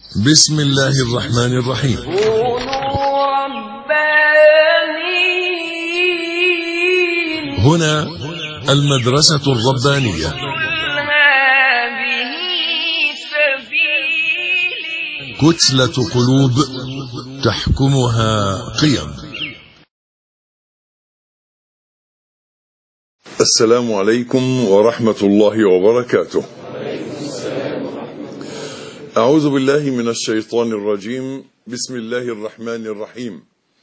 بسم الله الرحمن الرحيم. كونوا ربانيين. هنا المدرسة الربانية. هذه سبيلي. كتلة قلوب تحكمها قيم. السلام عليكم ورحمة الله وبركاته. أعوذ بالله من الشيطان الرجيم. بسم الله الرحمن الرحيم.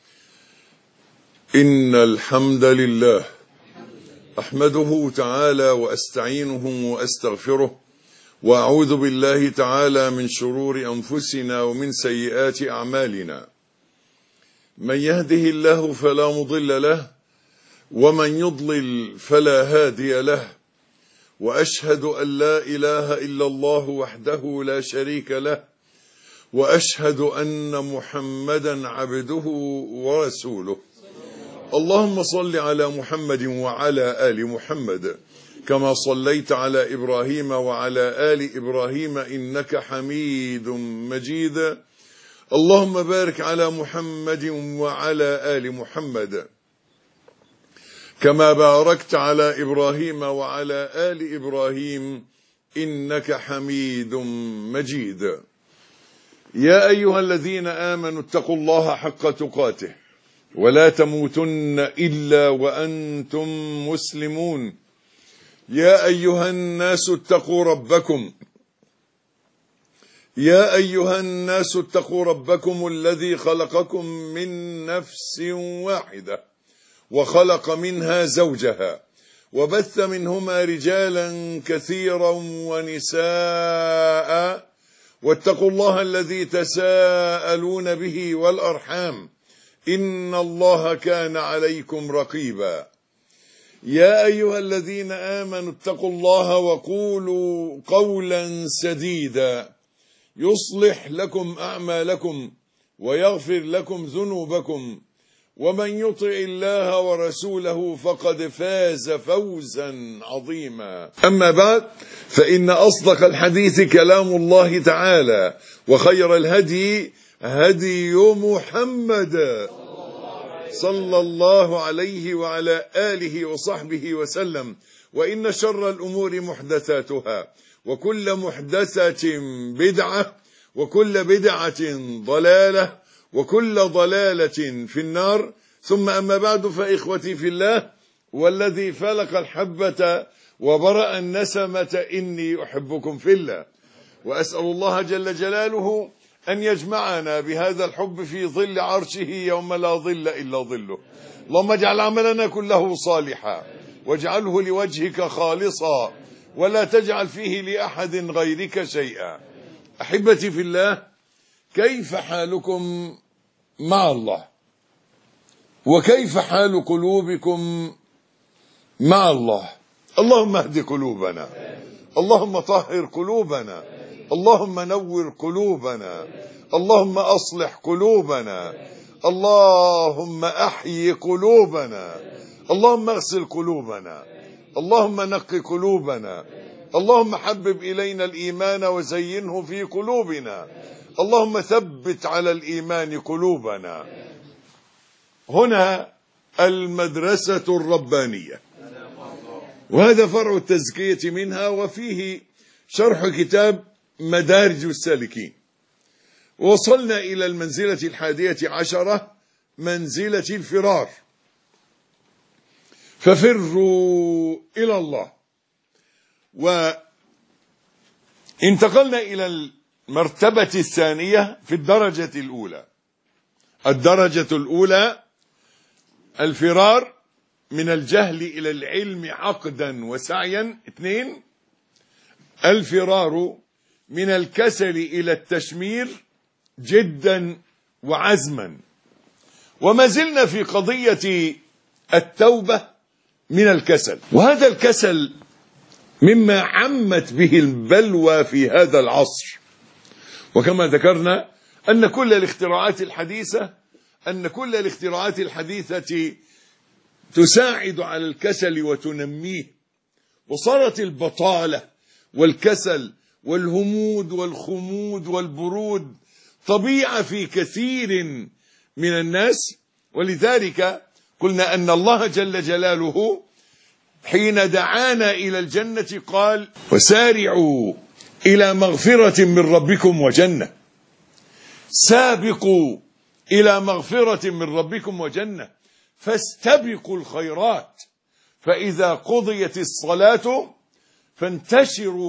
إن الحمد لله أحمده تعالى وأستعينه وأستغفره، وأعوذ بالله تعالى من شرور أنفسنا ومن سيئات أعمالنا. من يهده الله فلا مضل له، ومن يضلل فلا هادي له، وأشهد أن لا إله إلا الله وحده لا شريك له، وأشهد أن محمدا عبده ورسوله. اللهم صل على محمد وعلى آل محمد كما صليت على إبراهيم وعلى آل إبراهيم إنك حميد مجيد. اللهم بارك على محمد وعلى آل محمد كما باركت على إبراهيم وعلى آل إبراهيم إنك حميد مجيد. يا أيها الذين آمنوا اتقوا الله حق تقاته ولا تموتن إلا وأنتم مسلمون. يا أيها الناس اتقوا ربكم الذي خلقكم من نفس واحدة وخلق منها زوجها وبث منهما رجالا كثيرا ونساء، واتقوا الله الذي تساءلون به والأرحام إن الله كان عليكم رقيبا. يا أيها الذين آمنوا اتقوا الله وقولوا قولا سديدا يصلح لكم أعمالكم ويغفر لكم ذنوبكم، ومن يطع الله ورسوله فقد فاز فوزا عظيما. أما بعد، فإن أصدق الحديث كلام الله تعالى، وخير الهدي هدي محمد صلى الله عليه وعلى آله وصحبه وسلم. وإن شر الأمور محدثاتها، وكل محدثة بدعة، وكل بدعة ضلالة، وكل ضلالة في النار. ثم أما بعد، فإخوتي في الله، والذي فلق الحبة وبرأ النسمة إني أحبكم في الله، وأسأل الله جل جلاله أن يجمعنا بهذا الحب في ظل عرشه يوم لا ظل إلا ظله. اللهم اجعل عملنا كله صالحا، واجعله لوجهك خالصا، ولا تجعل فيه لأحد غيرك شيئا. أحبتي في الله، كيف حالكم مع الله؟ وكيف حال قلوبكم مع الله؟ اللهم اهد قلوبنا، اللهم طهر قلوبنا، اللهم نور قلوبنا، اللهم أصلح قلوبنا، اللهم أحيي قلوبنا، اللهم اغسل قلوبنا، اللهم نق قلوبنا، اللهم حبب إلينا الإيمان وزينه في قلوبنا، اللهم ثبت على الإيمان قلوبنا. هنا المدرسة الربانية، وهذا فرع التزكية منها، وفيه شرح كتاب مدارج السالكين. وصلنا إلى المنزلة 11، منزلة الفرار. ففروا إلى الله. وانتقلنا إلى المرتبة الثانية في الدرجة الأولى. الدرجة الأولى الفرار من الجهل إلى العلم عقدا وسعيا. 2، الفرار من الكسل إلى التشمير جدا وعزما. وما زلنا في قضية التوبة من الكسل، وهذا الكسل مما عمت به البلوى في هذا العصر. وكما ذكرنا أن كل الاختراعات الحديثة تساعد على الكسل وتنميه. وصارت البطالة والكسل والهمود والخمود والبرود طبيعة في كثير من الناس. ولذلك قلنا أن الله جل جلاله حين دعانا إلى الجنة قال: وسارعوا إلى مغفرة من ربكم وجنة. سابقوا إلى مغفرة من ربكم وجنة، فاستبقوا الخيرات، فإذا قضيت الصلاة فانتشروا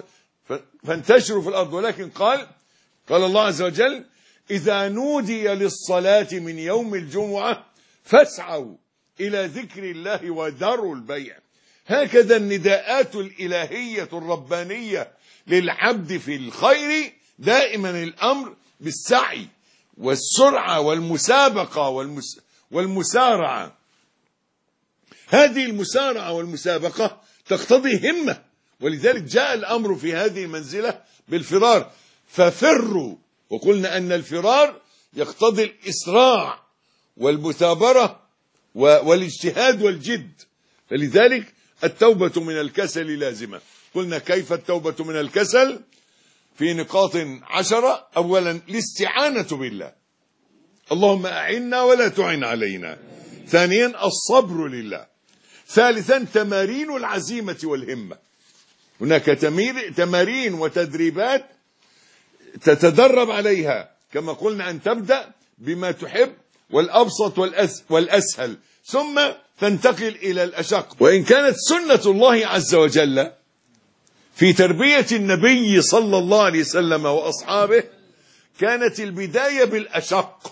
في الأرض. ولكن قال الله عز وجل: إذا نودي للصلاة من يوم الجمعة فاسعوا إلى ذكر الله وذروا البيع. هكذا النداءات الإلهية الربانية للعبد في الخير دائما الأمر بالسعي والسرعة والمسابقة والمسارعة. هذه المسارعة والمسابقة تقتضي همة، ولذلك جاء الأمر في هذه المنزلة بالفرار، ففروا. وقلنا أن الفرار يقتضي الإسراع والمثابرة والاجتهاد والجد، فلذلك التوبة من الكسل لازمة. قلنا كيف التوبة من الكسل؟ في نقاط 10. أولا الاستعانة بالله، اللهم أعنا ولا تعن علينا. ثانيا الصبر لله. ثالثا تمارين العزيمة والهمة. هناك تمارين وتدريبات تتدرب عليها، كما قلنا أن تبدأ بما تحب والأبسط والأسهل، ثم تنتقل إلى الأشق. وإن كانت سنة الله عز وجل في تربية النبي صلى الله عليه وسلم وأصحابه كانت البداية بالأشق.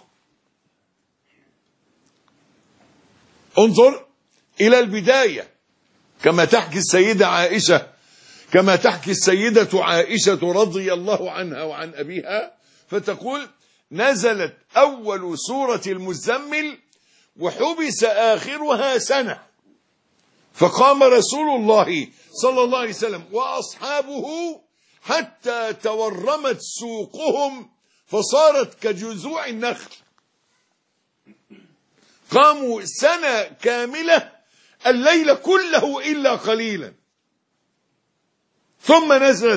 انظر إلى البداية، كما تحكي السيدة عائشة رضي الله عنها وعن أبيها، فتقول: نزلت أول سورة المزمل وحبس آخرها سنة، فقام رسول الله صلى الله عليه وسلم وأصحابه حتى تورمت سوقهم فصارت كجذوع النخل. قاموا سنة كاملة الليل كله إلا قليلا، ثم نزل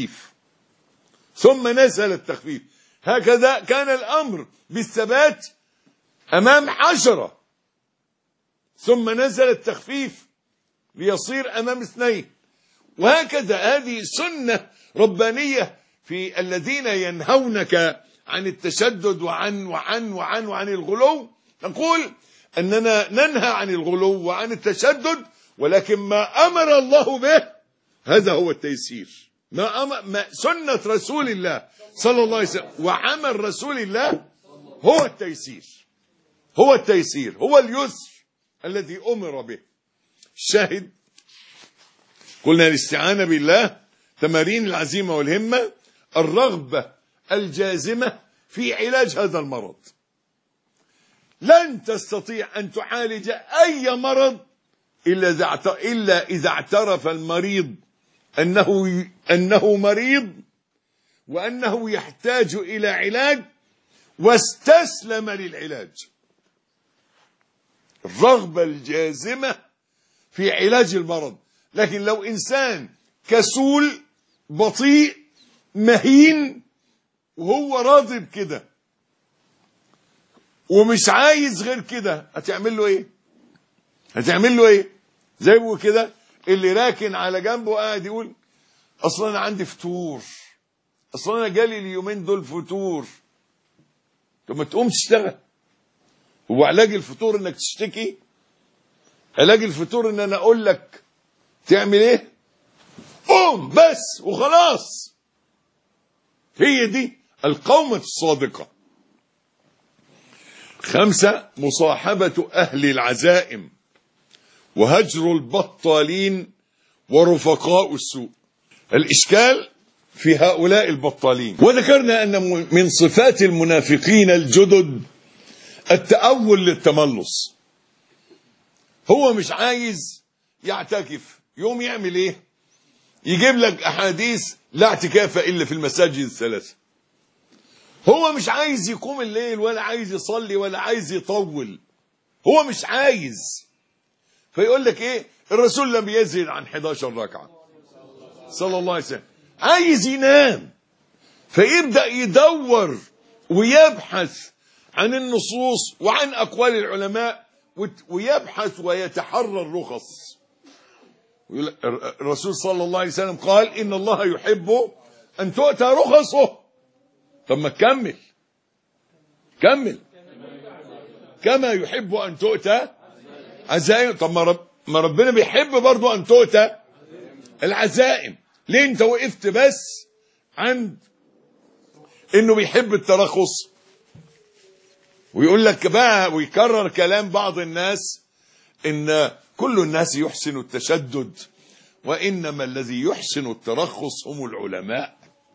التخفيف. هكذا كان الأمر بالثبات أمام 10، ثم نزل التخفيف ليصير أمام 2. وهكذا هذه سنة ربانية في الذين ينهونك عن التشدد وعن الغلو. نقول أننا ننهى عن الغلو وعن التشدد، ولكن ما أمر الله به هذا هو التيسير. ما سنة رسول الله صلى الله عليه وسلم وعمل رسول الله هو التيسير، هو اليسر الذي أمر به. الشاهد قلنا الاستعانة بالله، تمارين العزيمة والهمة، الرغبة الجازمة في علاج هذا المرض. لن تستطيع أن تعالج أي مرض إلا إذا اعترف المريض أنه مريض وأنه يحتاج إلى علاج واستسلم للعلاج. الرغبة الجازمة في علاج المرض. لكن لو إنسان كسول بطيء مهين وهو راضي بكده ومش عايز غير كده، هتعمل له ايه؟ زي ما كده اللي راكن على جنبه قاعد يقول: اصلا انا عندي فتور، اصلا انا جالي اليومين دول فتور. طب ما تقوم تشتغل. هو علاج الفتور انك تشتكي؟ علاج الفتور ان انا اقول لك تعمل ايه؟ قوم بس وخلاص. هي دي القومة الصادقة. 5 مصاحبة أهل العزائم وهجر البطالين ورفقاء السوء. الإشكال في هؤلاء البطالين. وذكرنا أن من صفات المنافقين الجدد التأول للتملص. هو مش عايز يعتكف، يوم يعمل ايه؟ يجيب لك أحاديث لا اعتكاف إلا في المساجد الثلاثة. هو مش عايز يقوم الليل ولا عايز يصلي ولا عايز يطول، هو مش عايز. فيقول لك ايه؟ الرسول لم يزد عن 11 ركعة صلى الله عليه وسلم. عايز ينام، فيبدأ يدور ويبحث عن النصوص وعن أقوال العلماء، ويبحث ويتحرى الرخص. الرسول صلى الله عليه وسلم قال إن الله يحب أن تؤتى رخصه. طب ما كمل كما يحب أن تؤتى عزائم. طب ما ربنا بيحب برضو أن تؤتى العزائم. ليه انت وقفت بس عند انه بيحب الترخص؟ ويقول لك بقى ويكرر كلام بعض الناس ان كل الناس يحسن التشدد، وانما الذي يحسن الترخص هم العلماء.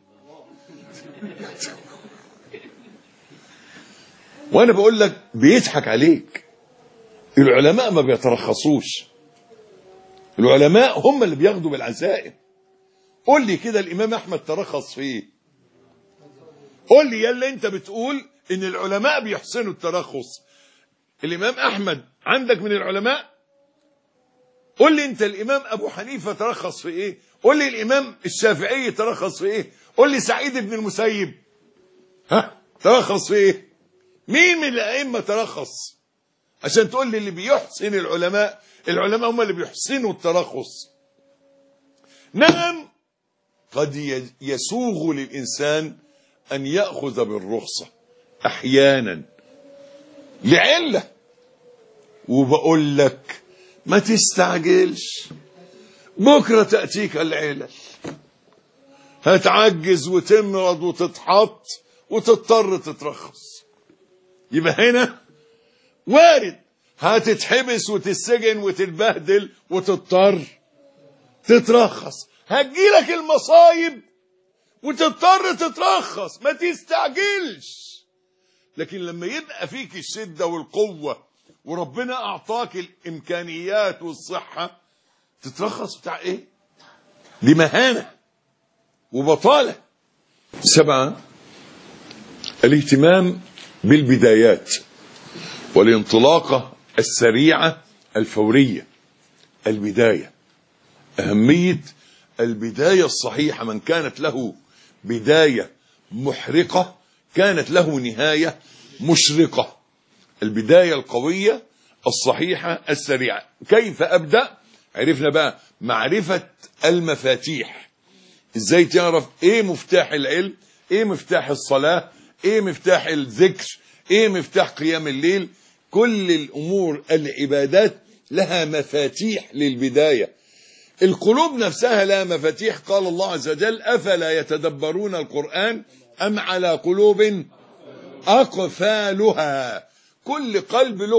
وانا بقول لك بيضحك عليك. العلماء ما بيترخصوش، العلماء هم اللي بياخدوا بالعزائم. قول لي كده الامام احمد ترخص في ايه؟ قول لي يلا انت بتقول ان العلماء بيحسنوا الترخص، الامام احمد عندك من العلماء؟ قول لي انت الامام ابو حنيفه ترخص في ايه؟ قول لي الامام الشافعي ترخص في ايه؟ قول لي سعيد بن المسيب ترخص في ايه؟ مين من الائمه ترخص؟ عشان تقول لي اللي بيحسن العلماء هم اللي بيحسنوا الترخص. نعم قد يسوغ للإنسان أن يأخذ بالرخصة أحيانا لعلة، وبقول لك ما تستعجلش، بكرة تأتيك العلل، هتعجز وتمرض وتتحط وتضطر تترخص. يبقى هنا وارد هتتحبس وتتسجن وتتبهدل وتضطر تترخص، هتجيلك المصايب وتضطر تترخص، ما تستعجلش. لكن لما يبقى فيك الشدة والقوة وربنا أعطاك الإمكانيات والصحة، تترخص بتاع إيه؟ دي مهانة وبطالة. 7 الاهتمام بالبدايات والانطلاقة السريعة الفورية. البداية، أهمية البداية الصحيحة. من كانت له بداية محرقة كانت له نهاية مشرقة. البداية القوية الصحيحة السريعة. كيف أبدأ؟ عرفنا بقى معرفة المفاتيح. إزاي تعرف إيه مفتاح العلم، إيه مفتاح الصلاة، إيه مفتاح الذكر، إيه مفتاح قيام الليل. كل الأمور العبادات لها مفاتيح للبداية. القلوب نفسها لها مفاتيح. قال الله عز وجل أفلا يتدبرون القرآن أم على قلوب أقفالها. كل قلب له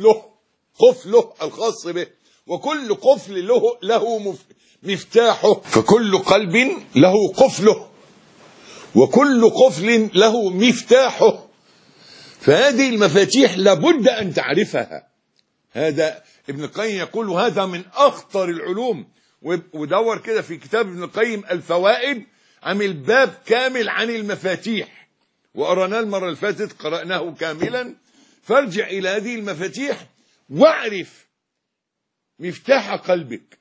قفله الخاص به، وكل قفل له مفتاحه. فكل قلب له قفله وكل قفل له مفتاحه. فهذه المفاتيح لابد أن تعرفها. هذا ابن القيم يقول هذا من أخطر العلوم. ودور كده في كتاب ابن القيم الفوائد، عمل باب كامل عن المفاتيح وقرأناه المرة اللي فاتت، قرأناه كاملا. فارجع إلى هذه المفاتيح واعرف مفتاح قلبك.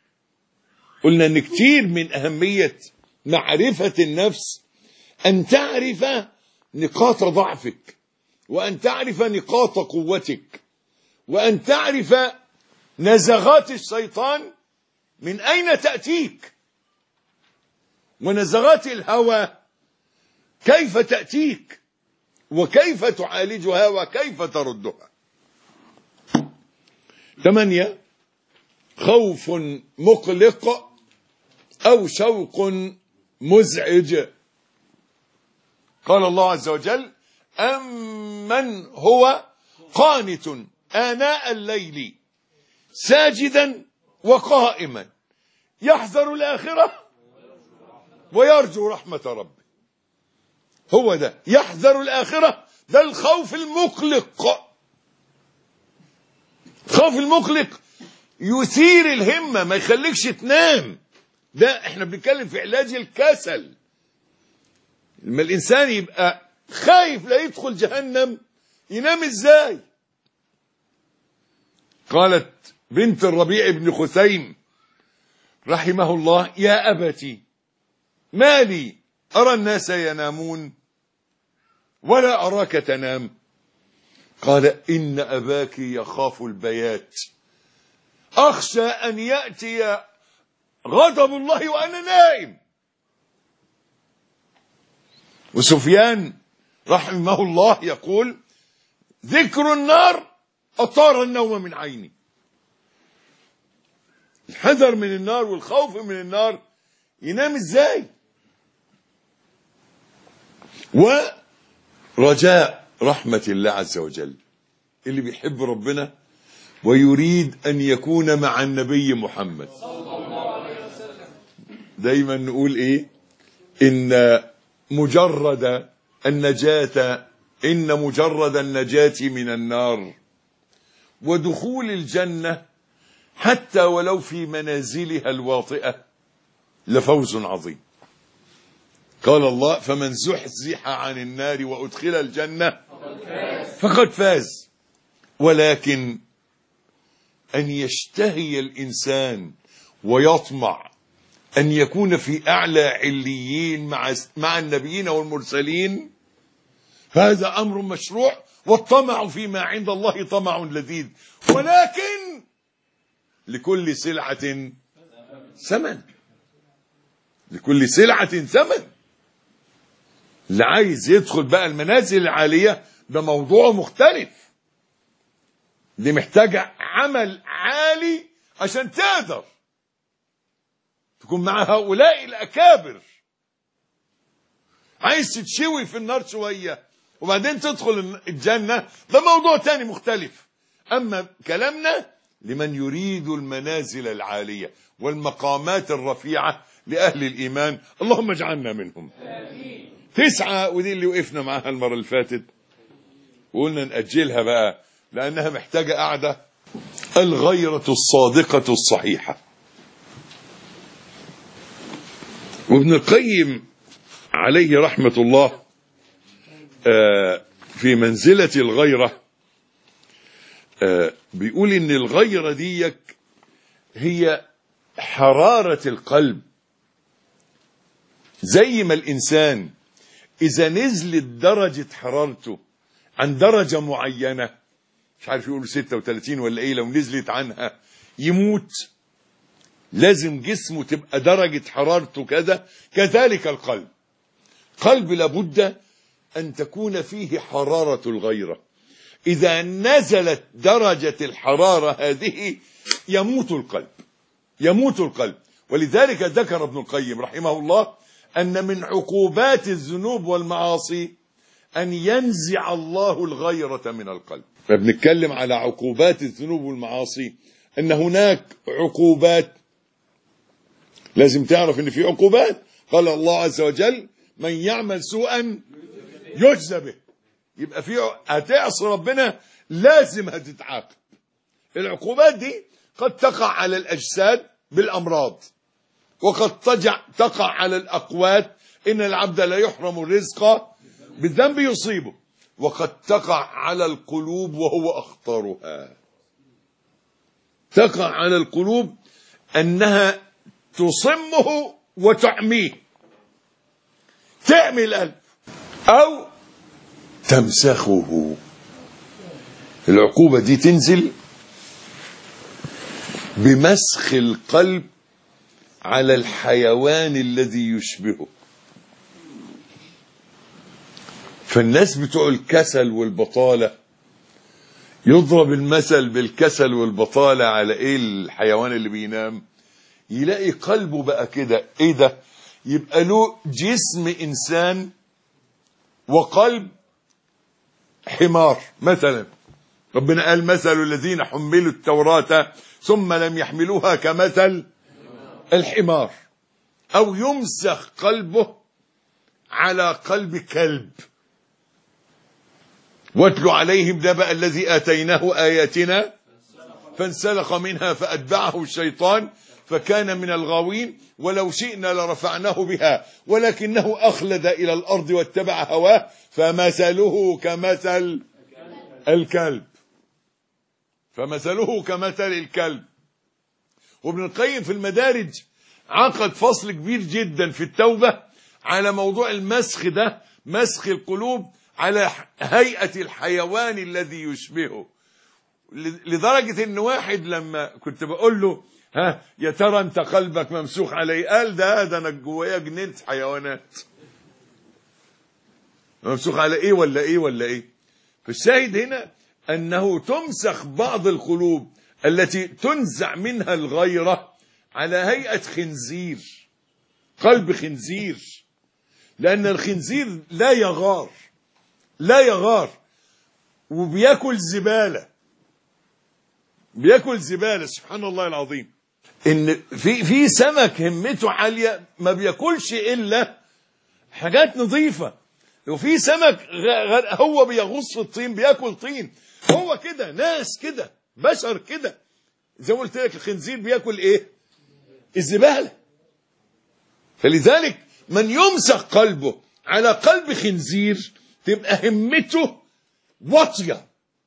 قلنا أن كتير من أهمية معرفة النفس أن تعرف نقاط ضعفك، وأن تعرف نقاط قوتك، وأن تعرف نزغات الشيطان من أين تأتيك، ونزغات الهوى كيف تأتيك، وكيف تعالجها وكيف تردها. 8 خوف مقلق أو شوق مزعج. قال الله عز وجل أمن هو قانت آناء الليل ساجدا وقائما يحذر الآخرة ويرجو رحمة ربه. هو ده يحذر الآخرة، ده الخوف المقلق. الخوف المقلق يثير الهمة، ما يخليكش تنام. ده احنا بنتكلم في علاج الكسل. لما الإنسان يبقى خايف لا يدخل جهنم ينام ازاي؟ قالت بنت الربيع بن خثيم رحمه الله يا أبتي ما لي أرى الناس ينامون ولا أراك تنام؟ قال إن أباك يخاف البيات، أخشى أن يأتي غضب الله وأنا نائم. وسفيان رحمه الله يقول ذكر النار أطار النوم من عيني. الحذر من النار والخوف من النار ينام ازاي؟ ورجاء رحمة الله عز وجل، اللي بيحب ربنا ويريد أن يكون مع النبي محمد دايما نقول إيه؟ إن مجرد النجاة من النار ودخول الجنة حتى ولو في منازلها الواطئة لفوز عظيم. قال الله فمن زحزح عن النار وأدخل الجنة فقد فاز. ولكن أن يشتهي الإنسان ويطمع أن يكون في أعلى عليين مع النبيين والمرسلين، فهذا أمر مشروع، والطمع فيما عند الله طمع لذيذ، ولكن لكل سلعة ثمن، لكل سلعة ثمن. اللي عايز يدخل بقى المنازل العالية ده موضوع مختلف، دي محتاجة عمل عالي عشان تقدر تكون مع هؤلاء الأكابر. عايز تتشوي في النار شوية وبعدين تدخل الجنة ده موضوع تاني مختلف. أما كلامنا لمن يريد المنازل العالية والمقامات الرفيعة لأهل الإيمان، اللهم اجعلنا منهم. 9 ودي اللي وقفنا معاها المرة اللي فاتت وقلنا نأجلها بقى لأنها محتاجة قعدة. الغيرة الصادقة الصحيحة. وابن القيم عليه رحمة الله في منزلة الغيرة بيقول إن الغيرة دي هي حرارة القلب. زي ما الإنسان إذا نزلت درجة حرارته عن درجة معينة، مش عارف يقولوا 36 ولا إيه، لو نزلت عنها يموت. لازم جسمه تبقى درجة حرارته كذا. كذلك القلب، قلب لابد أن تكون فيه حرارة الغيرة. إذا نزلت درجة الحرارة هذه يموت القلب، يموت القلب. ولذلك ذكر ابن القيم رحمه الله أن من عقوبات الذنوب والمعاصي أن ينزع الله الغيرة من القلب. فبنتكلم على عقوبات الذنوب والمعاصي، أن هناك عقوبات لازم تعرف أن في عقوبات. قال الله عز وجل من يعمل سوءا يجزى به. يبقى في هتعصي ربنا لازم هتتعاقب. العقوبات دي قد تقع على الأجساد بالأمراض، وقد تقع على الأقوات، إن العبد لا يحرم الرزق بالذنب يصيبه، وقد تقع على القلوب وهو أخطرها. تقع على القلوب أنها تصمه وتعميه، تعمي القلب أو تمسخه. العقوبة دي تنزل بمسخ القلب على الحيوان الذي يشبهه. فالناس بتوع الكسل والبطالة يضرب المثل بالكسل والبطالة على ايه؟ الحيوان اللي بينام يلاقي قلبه بقى كده. ايه ده؟ يبقى له جسم انسان وقلب حمار مثلا. ربنا قال مثل الذين حملوا التوراة ثم لم يحملوها كمثل الحمار. او يمسخ قلبه على قلب كلب. واتلو عليهم نبأ الذي آتيناه آياتنا فانسلخ منها فأتبعه الشيطان فكان من الغاوين ولو شئنا لرفعناه بها ولكنه أخلد إلى الأرض واتبع هواه فمثله كمثل الكلب. فمثله كمثل الكلب. وابن القيم في المدارج عقد فصل كبير جدا في التوبة على موضوع المسخ ده، مسخ القلوب على هيئة الحيوان الذي يشبهه، لدرجة ان واحد لما كنت بقول له ها يا ترى انت قلبك ممسوخ عليه، قال ده انا جوايا جنينة حيوانات. ممسوخ على ايه ولا ايه ولا ايه؟ فالشاهد هنا انه تمسخ بعض القلوب التي تنزع منها الغيرة على هيئة خنزير، قلب خنزير، لان الخنزير لا يغار، لا يغار، وبياكل زبالة، بياكل زبالة. سبحان الله العظيم، ان في سمك همته عالية ما بياكلش الا حاجات نظيفة، وفي سمك هو بيغوص في الطين بياكل طين. هو كده ناس كده، بشر كده، زي ما قلت لك الخنزير بياكل ايه؟ الزبالة. فلذلك من يمسخ قلبه على قلب خنزير تبقى همته واطية،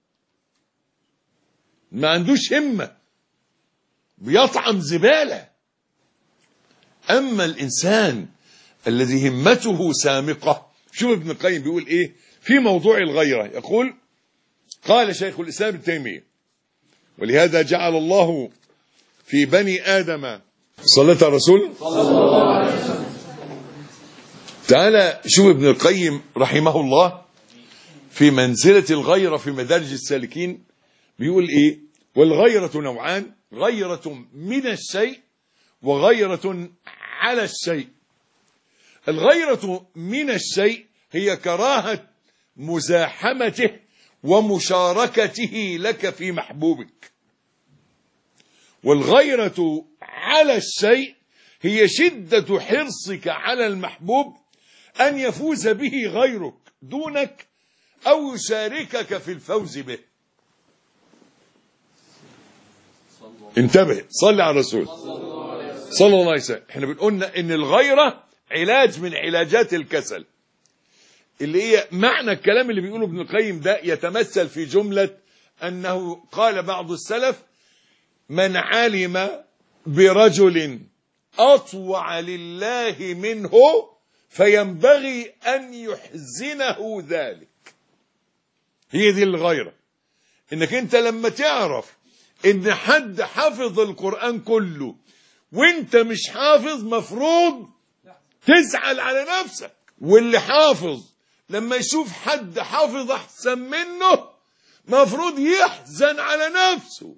ما عندوش همة، بيطعم زبالة. أما الإنسان الذي همته سامقة، شوف ابن القيم بيقول إيه في موضوع الغيرة، يقول قال شيخ الإسلام ابن تيمية: ولهذا جعل الله في بني آدم صلاة الرسول صلى الله عليه وسلم. تعالى شوف ابن القيم رحمه الله في منزلة الغيرة في مدارج السالكين بيقول إيه: والغيرة نوعان، غيرة من الشيء وغيرة على الشيء. الغيرة من الشيء هي كراهة مزاحمته ومشاركته لك في محبوبك، والغيرة على الشيء هي شدة حرصك على المحبوب أن يفوز به غيرك دونك أو يشاركك في الفوز به. انتبه، صلي على الرسول صلى الله عليه وسلم. احنا بنقولنا ان الغيرة علاج من علاجات الكسل، اللي هي معنى الكلام اللي بيقوله ابن القيم ده يتمثل في جملة انه قال بعض السلف: من علم برجل اطوع لله منه فينبغي ان يحزنه ذلك. هي دي الغيرة، انك انت لما تعرف ان حد حافظ القرآن كله وانت مش حافظ مفروض تزعل على نفسك، واللي حافظ لما يشوف حد حافظ احسن منه مفروض يحزن على نفسه.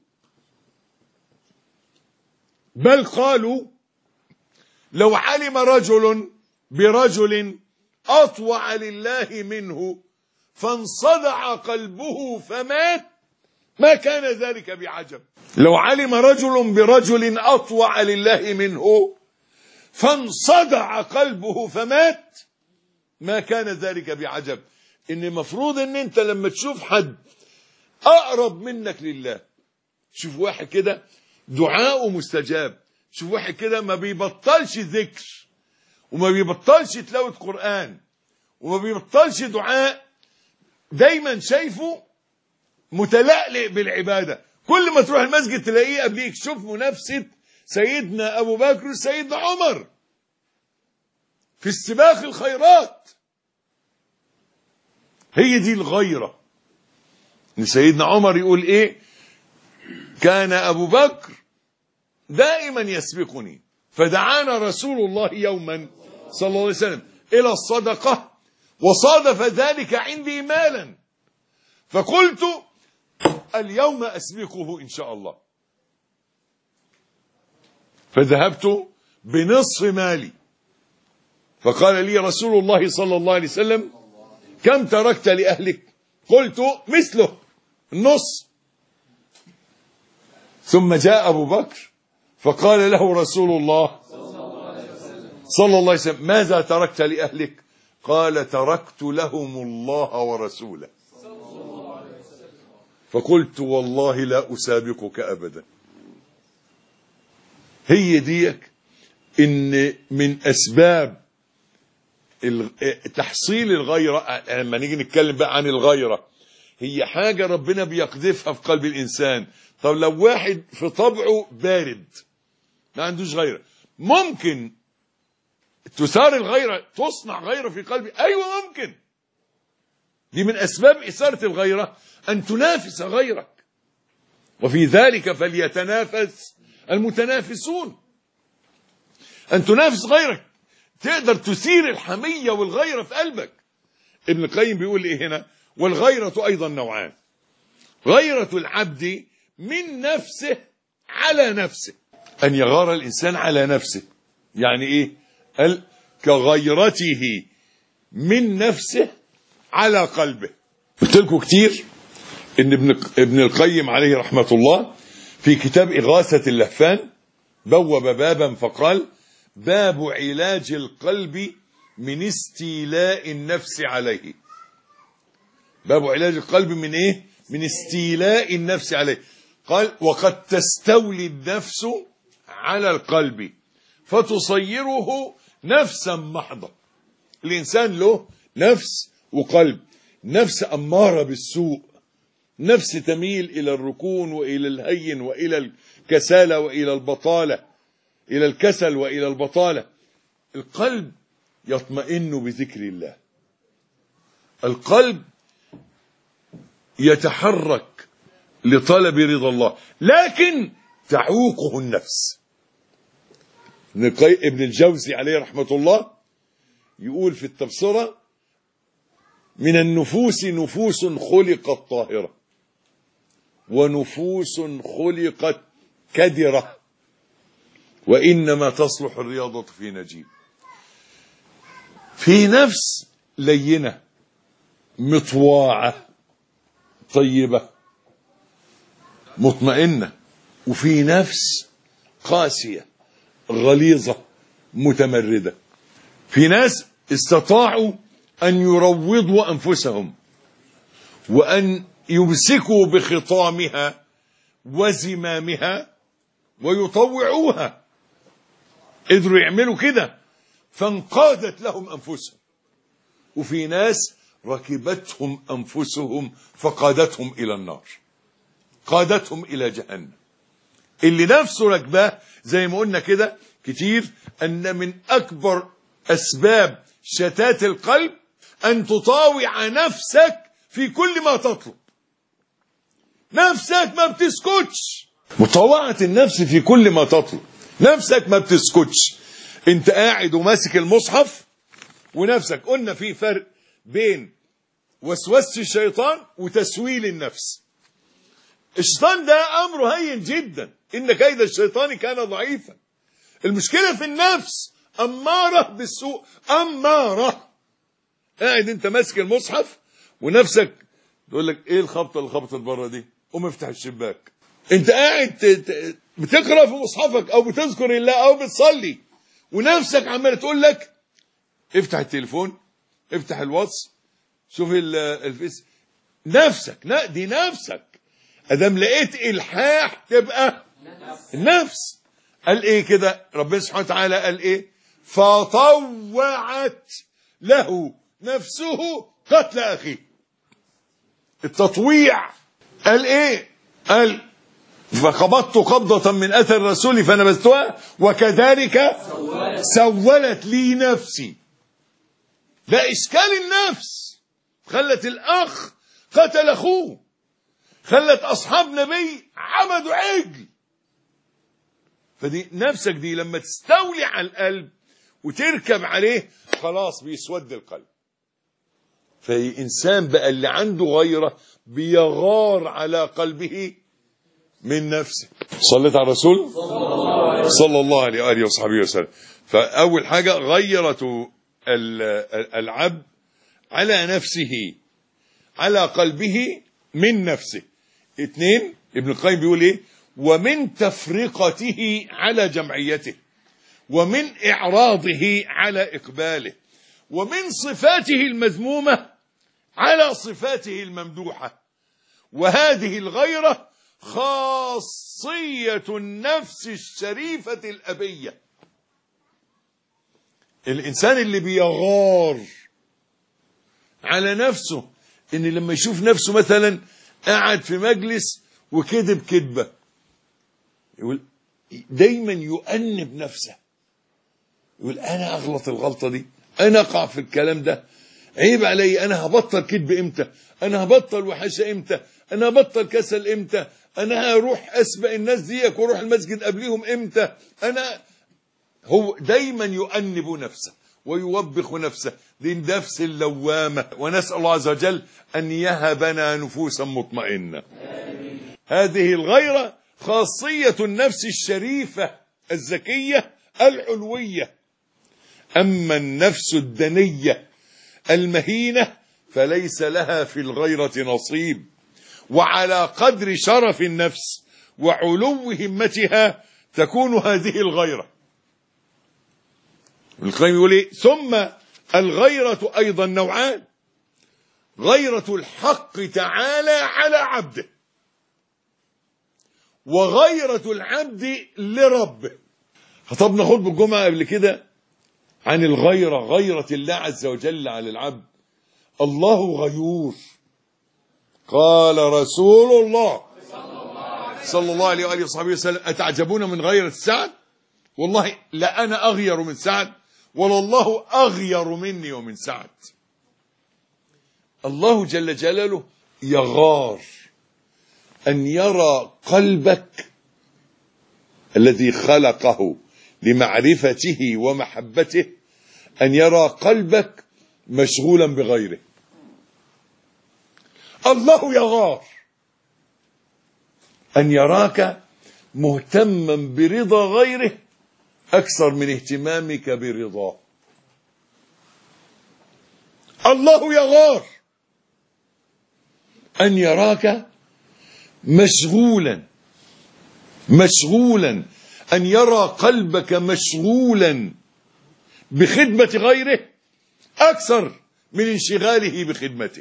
بل قالوا: لو علم رجل برجل أطوع لله منه فانصدع قلبه فمات ما كان ذلك بعجب. لو علم رجل برجل أطوع لله منه فانصدع قلبه فمات ما كان ذلك بعجب. إن مفروض إن أنت لما تشوف حد أقرب منك لله، شوف واحد كده دعاءه مستجاب، شوف واحد كده ما بيبطلش ذكر وما بيبطلش تلاوة قرآن وما بيبطلش دعاء، دايما شايفه متلألئ بالعبادة. كل ما تروح المسجد تلاقيه قبليك. شوف منافسة سيدنا أبو بكر وسيدنا عمر في استباق الخيرات. هي دي الغيرة. إن سيدنا عمر يقول إيه: كان أبو بكر دائما يسبقني فدعانا رسول الله يوما صلى الله عليه وسلم إلى الصدقة وصادف ذلك عندي مالا، فقلت اليوم أسبقه إن شاء الله، فذهبت بنصف مالي، فقال لي رسول الله صلى الله عليه وسلم: كم تركت لأهلك؟ قلت مثله، النص. ثم جاء أبو بكر فقال له رسول الله صلى الله عليه وسلم: ماذا تركت لأهلك؟ قال: تركت لهم الله ورسوله. فقلت والله لا أسابقك أبدا. هي ديك إن من أسباب تحصيل الغيرة. لما نيجي نتكلم بقى عن الغيرة، هي حاجة ربنا بيقذفها في قلب الإنسان. طب لو واحد في طبعه بارد ما عندوش غيرة، ممكن تثار الغيرة، تصنع غيرة في قلبي؟ أيوة ممكن. دي من أسباب إثارة الغيرة أن تنافس غيرك، وفي ذلك فليتنافس المتنافسون. أن تنافس غيرك، تقدر تثير الحمية والغيرة في قلبك. ابن القيم بيقول إيه هنا؟ والغيرة أيضا نوعان: غيرة العبد من نفسه على نفسه، أن يغار الإنسان على نفسه. يعني إيه؟ قال كغيرته من نفسه على قلبه. قلت لكم كتير إن ابن القيم عليه رحمة الله في كتاب إغاثة اللهفان بوب بابا فقال: باب علاج القلب من استيلاء النفس عليه. باب علاج القلب من ايه؟ من استيلاء النفس عليه. قال: وقد تستولي النفس على القلب فتصيره نفسا محضة. الإنسان له نفس وقلب. نفس أمارة بالسوء، نفس تميل إلى الركون وإلى الهين وإلى الكسالة وإلى البطالة، إلى الكسل وإلى البطالة. القلب يطمئن بذكر الله، القلب يتحرك لطلب رضا الله، لكن تعوقه النفس. ابن الجوزي عليه رحمة الله يقول في التبصرة: من النفوس نفوس خلقت طاهرة، ونفوس خلقت كدرة، وإنما تصلح الرياضة في نجيب. في نفس لينة مطواعة طيبة مطمئنة، وفي نفس قاسية غليظة متمردة. في ناس استطاعوا أن يروضوا أنفسهم وأن يمسكوا بخطامها وزمامها ويطوعوها، قدروا يعملوا كده فانقادت لهم أنفسهم. وفي ناس ركبتهم أنفسهم فقادتهم إلى النار، قادتهم إلى جهنم. اللي نفسه ركباه زي ما قلنا كده كتير أن من أكبر أسباب شتات القلب أن تطاوع نفسك في كل ما تطلب. نفسك ما بتسكتش، مطاوعة النفس في كل ما تطلب. نفسك ما بتسكتش. انت قاعد وماسك المصحف ونفسك، قلنا في فرق بين وسوسة الشيطان وتسويل النفس. الشيطان ده أمره هين جدا، إن كيد الشيطان كان ضعيفا. المشكلة في النفس، أمارة بالسوء، أمارة. قاعد انت ماسك المصحف ونفسك تقول لك ايه الخبطة اللي خبطت بره دي؟ قوم افتح الشباك. انت قاعد بتقرأ في مصحفك او بتذكر الله او بتصلي، ونفسك عمالة تقول لك افتح التليفون، افتح الواتس، شوف الفيس. نفسك، دي نفسك. ادام لقيت الحاح تبقى النفس. قال ايه كده ربنا سبحانه وتعالى؟ قال ايه؟ فطوعت له نفسه قتل اخيه. التطويع قال ايه؟ قال فقبضت قبضة من اثر الرسول فنبذتها وكذلك سولت لي نفسي. ده اشكال النفس، خلت الاخ قتل اخوه، خلت اصحاب نبي عبدوا عجل. فدي نفسك دي لما تستولي على القلب وتركب عليه خلاص بيسود القلب. فإنسان بقى اللي عنده غيرة بيغار على قلبه من نفسه. صليت على الرسول صلى الله عليه وآله وصحبه وسلم. فأول حاجة غيرة العبد على نفسه على قلبه من نفسه. 2 ابن القيم بيقول ايه؟ ومن تفرقته على جمعيته، ومن إعراضه على إقباله، ومن صفاته المذمومة على صفاته الممدوحة. وهذه الغيرة خاصية النفس الشريفة الأبية. الإنسان اللي بيغار على نفسه، إن لما يشوف نفسه مثلا قاعد في مجلس وكذب كذبة، يقول دايما يؤنب نفسه يقول أنا أغلط الغلطة دي، أنا أقع في الكلام ده، عيب علي، أنا هبطل كذب إمتى، أنا هبطل وحشة إمتى، أنا هبطل كسل إمتى، أنا هروح أسبق الناس ديك وأروح المسجد قبليهم إمتى. هو دايما يؤنب نفسه ويوبخ نفسه، دي النفس اللوامة. ونسأل الله عز وجل أن يهبنا نفوسا مطمئنة. هذه الغيرة خاصية النفس الشريفة الزكية العلوية. أما النفس الدنية المهينة فليس لها في الغيرة نصيب، وعلى قدر شرف النفس وعلو همتها تكون هذه الغيرة. القيم يقول إيه؟ ثم الغيرة أيضا نوعان: غيرة الحق تعالى على عبده، وغيرة العبد لربه. خطبنا خطبة الجمعة قبل كده عن الغيرة، غيرة الله عز وجل على العبد. الله غيور. قال رسول الله صلى الله عليه وآله وصحبه وسلم: أتعجبون من غيرة سعد؟ والله لا أنا أغير من سعد، ولا الله أغير مني ومن سعد. الله جل جلاله يغار أن يرى قلبك الذي خلقه لمعرفته ومحبته، أن يرى قلبك مشغولا بغيره. الله يغار أن يراك مهتما برضا غيره أكثر من اهتمامك برضاه. الله يغار أن يراك مشغولا، أن يرى قلبك مشغولا بخدمة غيره أكثر من انشغاله بخدمته.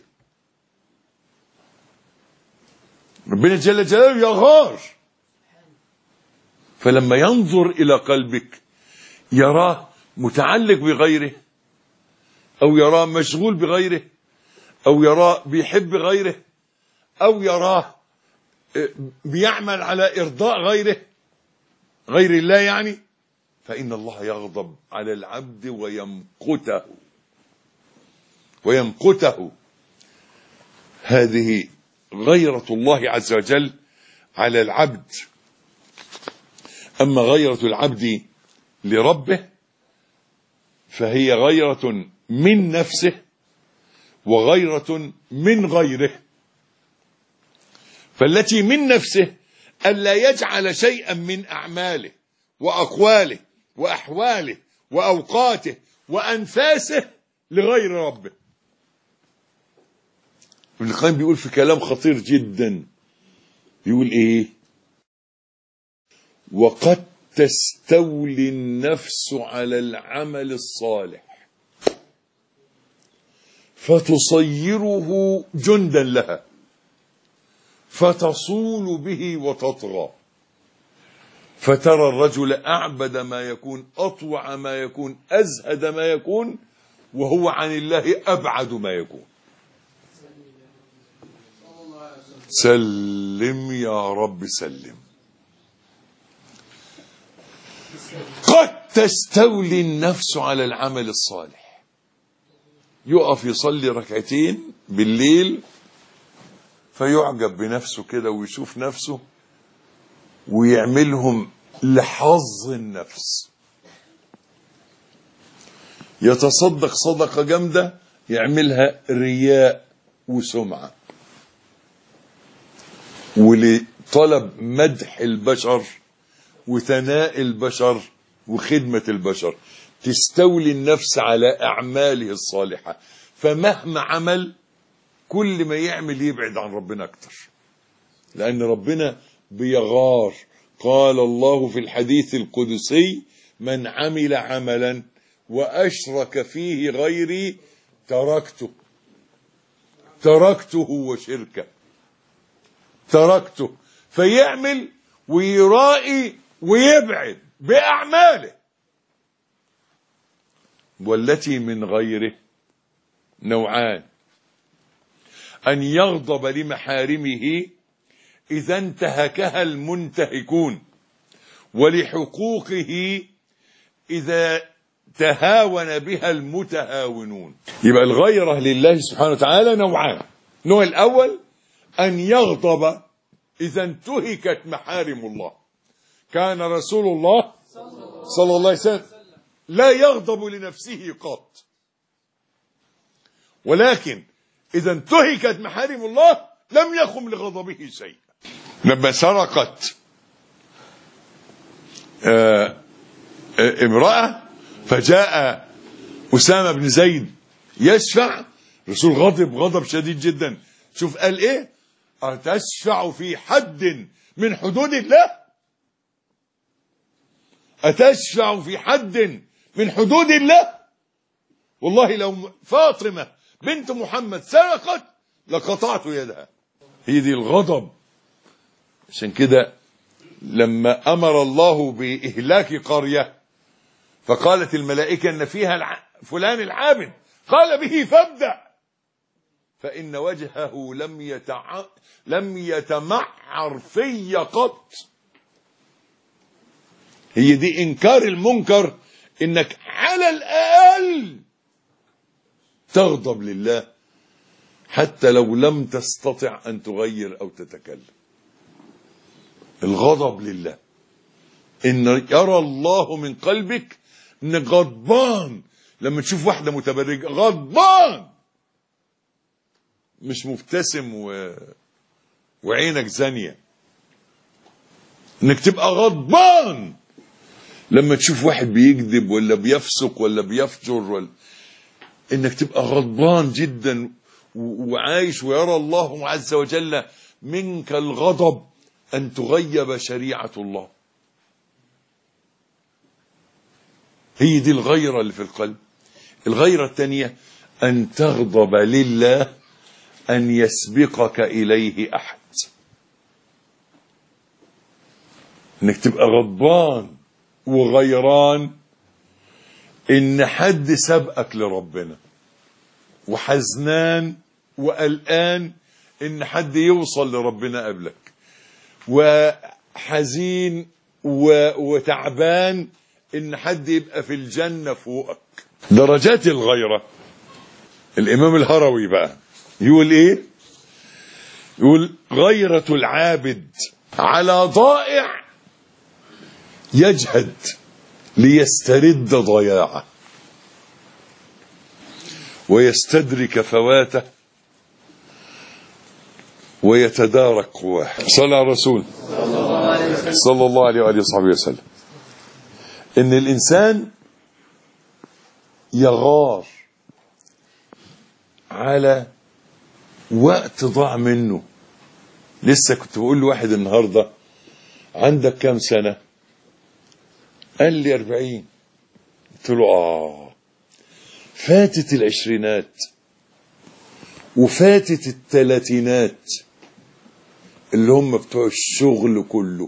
ربنا جل جلاله يغار، فلما ينظر إلى قلبك يراه متعلق بغيره، أو يراه مشغول بغيره، أو يراه بيحب غيره، أو يراه بيعمل على إرضاء غيره، غير الله يعني، فإن الله يغضب على العبد ويمقته. هذه غيرة الله عز وجل على العبد. أما غيرة العبد لربه فهي غيرة من نفسه وغيرة من غيره. فالتي من نفسه ألا يجعل شيئا من أعماله وأقواله وأحواله وأوقاته وأنفاسه لغير ربه. ابن القيم بيقول في كلام خطير جدا، بيقول إيه؟ وقد تستولي النفس على العمل الصالح فتصيره جندا لها، فتصول به وتطغى، فترى الرجل أعبد ما يكون، أطوع ما يكون، أزهد ما يكون، وهو عن الله أبعد ما يكون. سلم يا رب سلم. قد تستولي النفس على العمل الصالح، يقف يصلي ركعتين بالليل فيعجب بنفسه كده ويشوف نفسه ويعملهم لحظ النفس، يتصدق صدقة جامدة يعملها رياء وسمعة ولطلب مدح البشر وثناء البشر وخدمة البشر. تستولي النفس على أعماله الصالحة، فمهما عمل كل ما يعمل يبعد عن ربنا أكتر، لأن ربنا بيغار. قال الله في الحديث القدسي: من عمل عملا وأشرك فيه غيري تركته وشركه، تركته. فيعمل ويرائي ويبعد بأعماله. والتي من غيره نوعان: أن يغضب لمحارمه إذا انتهكها المنتهكون، ولحقوقه إذا تهاون بها المتهاونون. يبقى الغيرة لله سبحانه وتعالى نوعان. النوع الأول أن يغضب إذا انتهكت محارم الله. كان رسول الله صلى الله عليه وسلم لا يغضب لنفسه قط، ولكن إذا انتهكت محارم الله لم يقم لغضبه شيء. لما سرقت امرأة فجاء أسامة بن زيد يشفع، الرسول غضب شديد جدا. شوف قال ايه؟ أتشفع في حد من حدود الله؟ أتشفع في حد من حدود الله؟ والله لو فاطمة بنت محمد سرقت لقطعت يدها. هي دي الغضب. عشان كده لما أمر الله بإهلاك قرية فقالت الملائكة إن فيها فلان العابد، قال به فابدأ فإن وجهه لم يتمعر في قط. هي دي إنكار المنكر، إنك على الأقل تغضب لله حتى لو لم تستطع أن تغير أو تتكلم. الغضب لله إن يرى الله من قلبك إنك غضبان لما تشوف واحدة متبرجة، غضبان مش مبتسم وعينك زانية. إنك تبقى غضبان لما تشوف واحد بيكذب ولا بيفسق ولا بيفجر إنك تبقى غضبان جدا وعايش ويرى الله عز وجل منك الغضب أن تغيب شريعة الله. هي دي الغيرة اللي في القلب. الغيرة الثانية أن تغضب لله أن يسبقك إليه أحد. إنك تبقى غضبان وغيران إن حد سبقك لربنا، وحزنان وقلقان إن حد يوصل لربنا قبلك، وحزين وتعبان إن حد يبقى في الجنة فوقك. درجات الغيرة. الإمام الهروي بقى يقول إيه؟ يقول غيرة العابد على ضائع يجهد ليسترد ضياعه ويستدرك فواته ويتدارك قواه. صلى على الرسول صلى الله عليه وآله وصحبه وسلم. إن الإنسان يغار على وقت ضاع منه. لسه كنت بقول لواحد النهارده عندك كام سنة؟ قال لي 40. قلت له فاتت العشرينات وفاتت الثلاثينات اللي هم بتوع الشغل كله.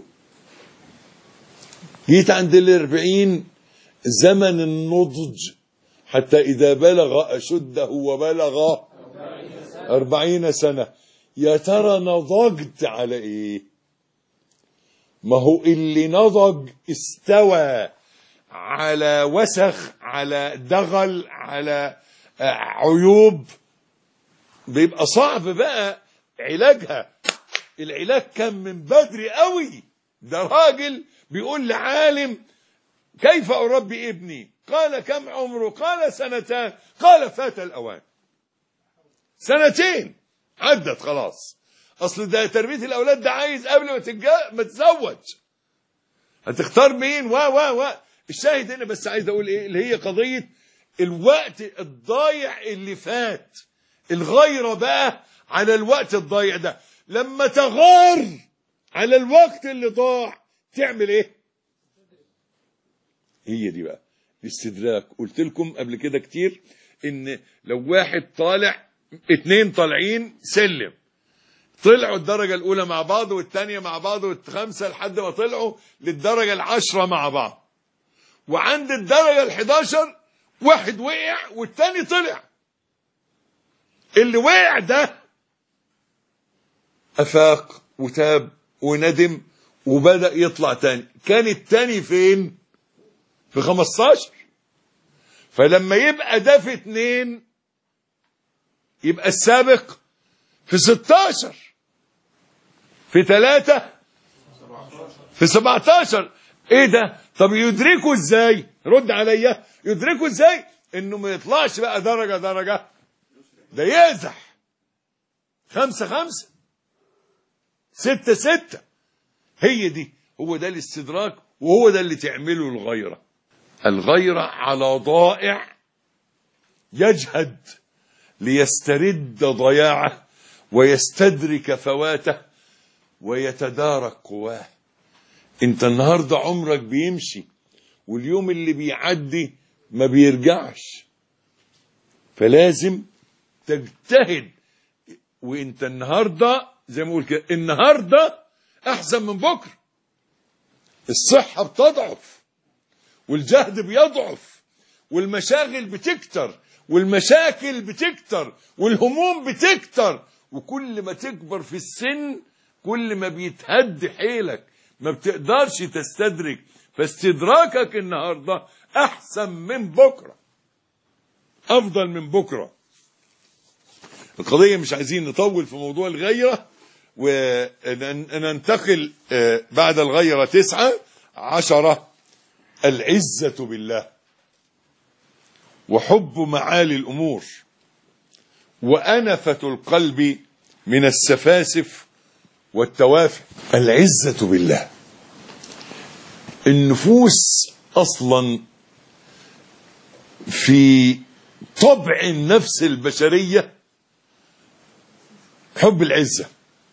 جيت عند 40 زمن النضج، حتى إذا بلغ أشده وبلغ 40 سنة. يا ترى نضجت على إيه؟ ما هو اللي نضج استوى على وسخ، على دغل، على عيوب، بيبقى صعب بقى علاجها. العلاج كان من بدري قوي. ده راجل بيقول لعالم كيف أربي ابني؟ قال كم عمره؟ قال 2 سنين. قال فات الأوان. 2 سنين عدت خلاص. أصل ده تربية الأولاد ده عايز قبل ما تتزوج هتختار مين الشاهد هنا بس عايز أقول إيه اللي هي قضية الوقت الضايع اللي فات. الغيرة بقى على الوقت الضايع ده. لما تغار على الوقت اللي ضاع تعمل إيه؟ هي دي بقى الاستدراك. قلت لكم قبل كده كتير إن لو واحد طالع 2 طالعين سلم، طلعوا الدرجة الأولى مع بعض والثانية مع بعض والخامسة لحد ما طلعوا للدرجة 10 مع بعض، وعند الدرجة 11 واحد وقع والثاني طلع. اللي وقع ده أفاق وتاب وندم وبدأ يطلع تاني. كان الثاني فين؟ في 15. فلما يبقى ده في 2 يبقى السابق في 16، في 3 في 17. ايه ده؟ طب يدركوا ازاي؟ رد عليا. يدركوا ازاي؟ انه ما يطلعش بقى درجة درجة، ده يزح 5 5 6 6. هي دي، هو ده الاستدراك، وهو ده اللي تعمله الغيرة. الغيرة على ضائع يجهد ليسترد ضياعه ويستدرك فواته ويتدارك قواه. انت النهاردة عمرك بيمشي، واليوم اللي بيعدي ما بيرجعش، فلازم تجتهد. وانت النهاردة زي ما اقول كده، النهاردة احسن من بكرة. الصحة بتضعف، والجهد بيضعف، والمشاغل بتكتر، والمشاكل بتكتر، والهموم بتكتر. وكل ما تكبر في السن كل ما بيتهد حيلك، ما بتقدرش تستدرك. فاستدراكك النهاردة احسن من بكرة، افضل من بكرة. القضية مش عايزين نطول في موضوع الغيرة، وننتقل بعد الغيرة 9 10 العزة بالله، وحب معالي الأمور، وأنفة القلب من السفاسف والتوافه. العزة بالله. النفوس أصلا في طبع النفس البشرية حب العزة.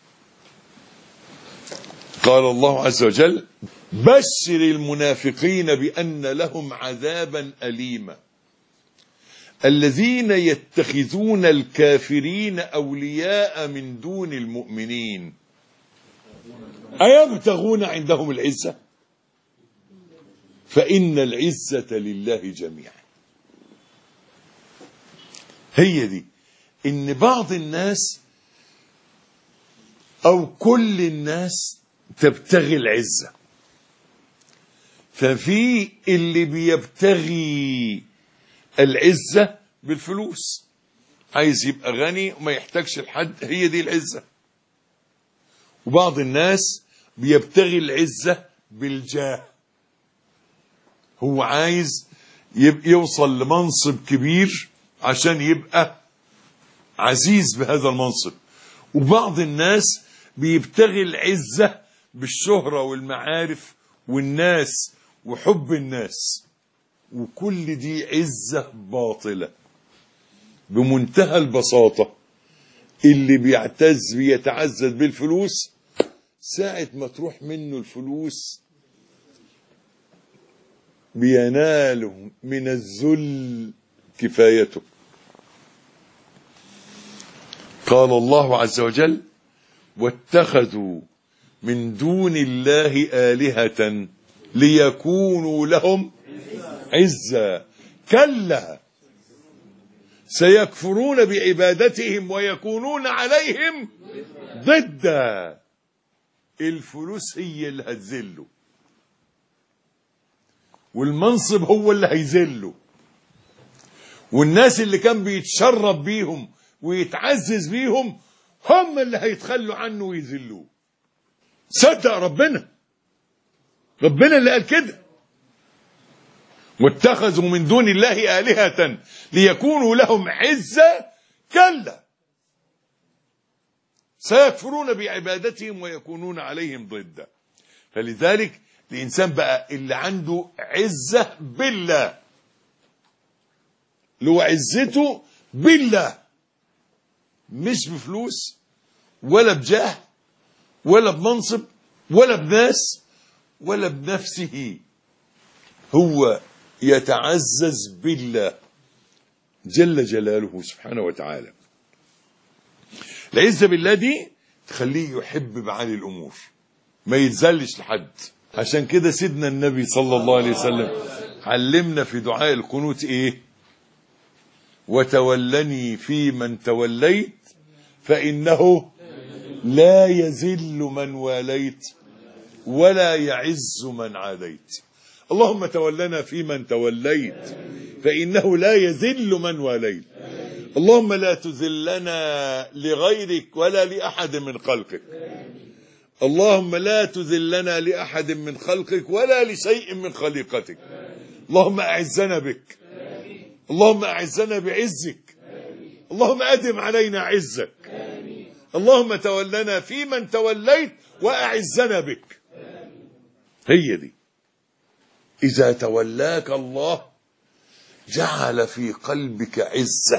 قال الله عز وجل: بشر المنافقين بأن لهم عذابا أليما الذين يتخذون الكافرين أولياء من دون المؤمنين أيبتغون عندهم العزة فإن العزة لله جميعا. هي دي، إن بعض الناس أو كل الناس تبتغي العزة. ففي اللي بيبتغي العزة بالفلوس، عايز يبقى غني وما يحتاجش لحد، هي دي العزة. وبعض الناس بيبتغي العزة بالجاه، هو عايز يوصل لمنصب كبير عشان يبقى عزيز بهذا المنصب. وبعض الناس بيبتغي العزة بالشهرة والمعارف والناس وحب الناس، وكل دي عزة باطلة بمنتهى البساطة. اللي بيتعزز بالفلوس ساعة ما تروح منه الفلوس بيناله من الذل كفايته. قال الله عز وجل: واتخذوا من دون الله آلهة ليكونوا لهم عزا كلا سيكفرون بعبادتهم ويكونون عليهم ضدا. الفلوس هي اللي هتذله، والمنصب هو اللي هيذله، والناس اللي كان بيتشرب بيهم ويتعزز بيهم هم اللي هيتخلوا عنه ويذلوه. صدق ربنا اللي قال كده: واتخذوا من دون الله آلهة ليكونوا لهم عزة كلا سيكفرون بعبادتهم ويكونون عليهم ضدا. فلذلك الإنسان بقى اللي عنده عزة بالله، اللي هو عزته بالله، مش بفلوس ولا بجاه ولا بمنصب ولا بناس ولا بنفسه، هو يتعزز بالله جل جلاله سبحانه وتعالى. العزة بالله دي تخليه يحب معالي الأمور، ما يتذلش لحد. عشان كده سيدنا النبي صلى الله عليه وسلم علمنا في دعاء القنوت ايه: وتولني في من توليت فإنه لا يذل من واليت ولا يعز من عاديت. اللهم تولنا في من توليت فإنه لا يذل من واليت. اللهم لا تذلنا لغيرك ولا لأحد من خلقك. اللهم لا تذلنا لأحد من خلقك ولا لشيء من خليقتك. اللهم أعزنا بك. اللهم أعزنا بعزك. اللهم أدم علينا عزك. اللهم تولنا فيمن توليت وأعزنا بك. هي دي. إذا تولاك الله جعل في قلبك عزة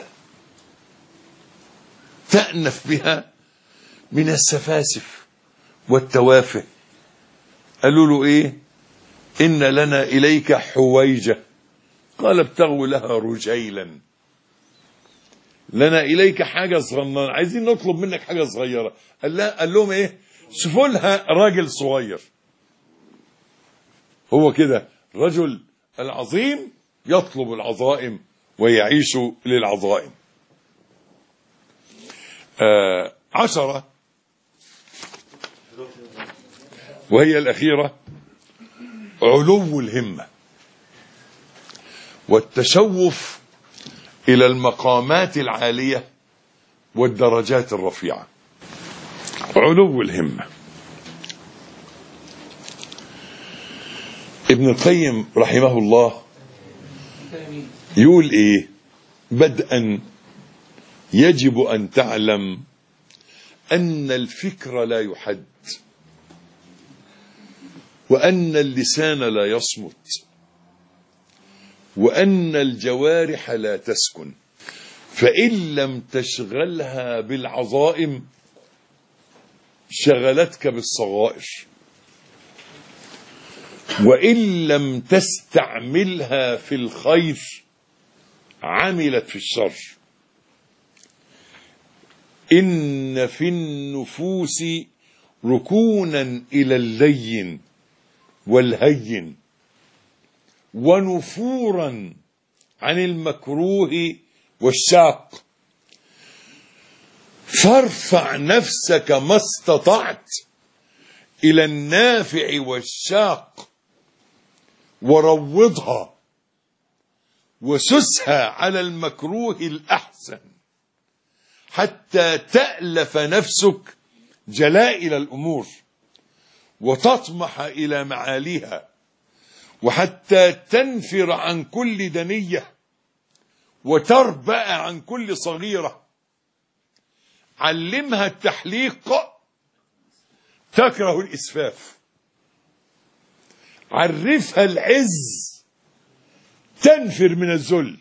تأنف بها من السفاسف والتوافه. قالوا له إيه؟ إن لنا إليك حويجة. قال ابتغوا لها رجيلا. لنا إليك حاجة صغننة، عايزين نطلب منك حاجة صغيرة. قال لهم إيه؟ شوفوا لها راجل صغير. هو كده الرجل العظيم يطلب العظائم ويعيش للعظائم. 10 وهي الأخيرة: علو الهمة والتشوف إلى المقامات العالية والدرجات الرفيعة. علو الهمة. ابن القيم رحمه الله يقول إيه؟ بدءا يجب أن تعلم أن الفكر لا يحد، وأن اللسان لا يصمت، وأن الجوارح لا تسكن، فإن لم تشغلها بالعظائم شغلتك بالصغائر، وإن لم تستعملها في الخير عملت في الشر. إن في النفوس ركونا إلى اللين والهين، ونفورا عن المكروه والشاق، فارفع نفسك ما استطعت إلى النافع والشاق، وروضها وسسها على المكروه الأحسن، حتى تألف نفسك جلائل الأمور وتطمح إلى معاليها، وحتى تنفر عن كل دنية وتربأ عن كل صغيرة. علمها التحليق تكره الإسفاف، عرفها العز تنفر من الذل،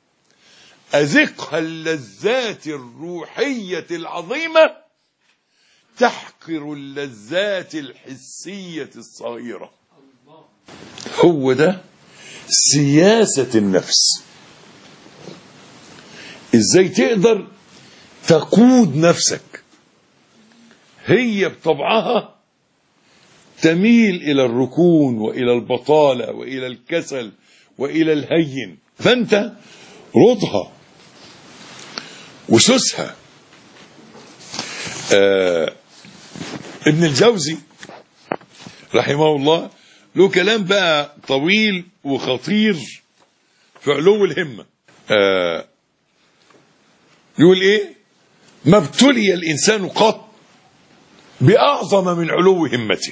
أذقها اللذات الروحية العظيمة تحقر اللذات الحسية الصغيرة. هو ده سياسة النفس. ازاي تقدر تقود نفسك؟ هي بطبعها تميل إلى الركون وإلى البطالة وإلى الكسل وإلى الهين، فأنت رضها وسسها. ابن الجوزي رحمه الله له كلام بقى طويل وخطير في علو الهمة. يقول ايه؟ ما ابتلي الإنسان قط بأعظم من علو همته،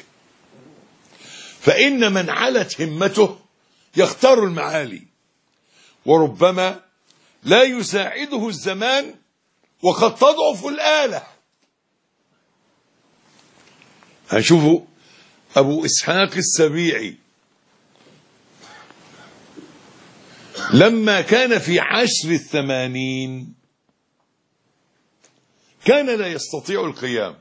فإن من علت همته يختار المعالي، وربما لا يساعده الزمان وقد تضعف الآلة. هنشوفوا أبو إسحاق السبيعي لما كان في 80 كان لا يستطيع القيام،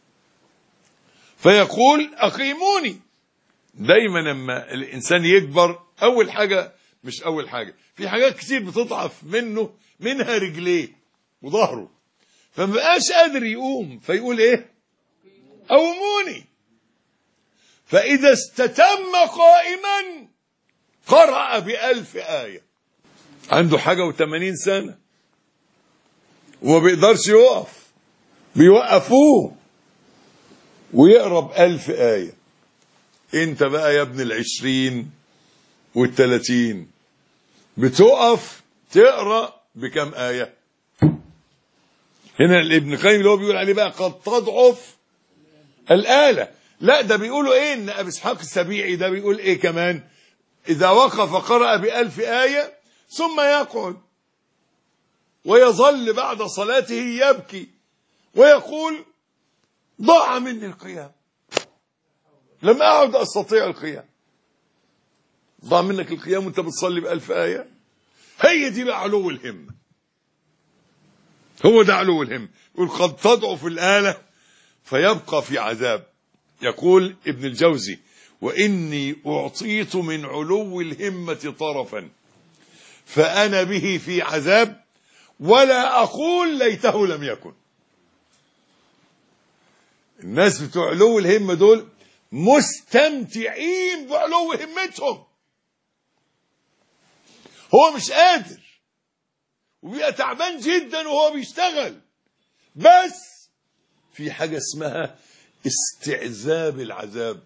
فيقول أقيموني. دايما لما الإنسان يكبر أول حاجة، مش أول حاجة، في حاجات كتير بتضعف منه، منها رجليه وظهره، فما بقاش قادر يقوم، فيقول إيه؟ قوموني. فإذا استتم قائما قرأ ب1000 آية. عنده حاجة و80 سنة وما بيقدرش يقف، بيوقفوه ويقرأ ب1000 آية. انت بقى يا ابن 20 وال30 بتقف تقرأ بكم آية؟ هنا ابن القيم اللي هو بيقول عليه بقى قد تضعف الآلة. لا ده بيقولوا ايه، ان ابي اسحاق السبيعي ده بيقول ايه كمان، اذا وقف قرأ ب1000 آية ثم يقعد ويظل بعد صلاته يبكي ويقول ضاع مني القيام، لم أعد أستطيع القيام. ضاع منك القيام وانت بتصلي ب1000 آية؟ هي دي بقى علو الهمة، هو ده علو الهمة. يقول قد تضعف الآلة فيبقى في عذاب. يقول ابن الجوزي وإني أعطيت من علو الهمة طرفا فأنا به في عذاب ولا أقول ليته لم يكن. الناس بتوع علو الهمة دول مستمتعين بعلو همتهم، هو مش قادر وبيبقى تعبان جدا وهو بيشتغل، بس في حاجة اسمها استعذاب العذاب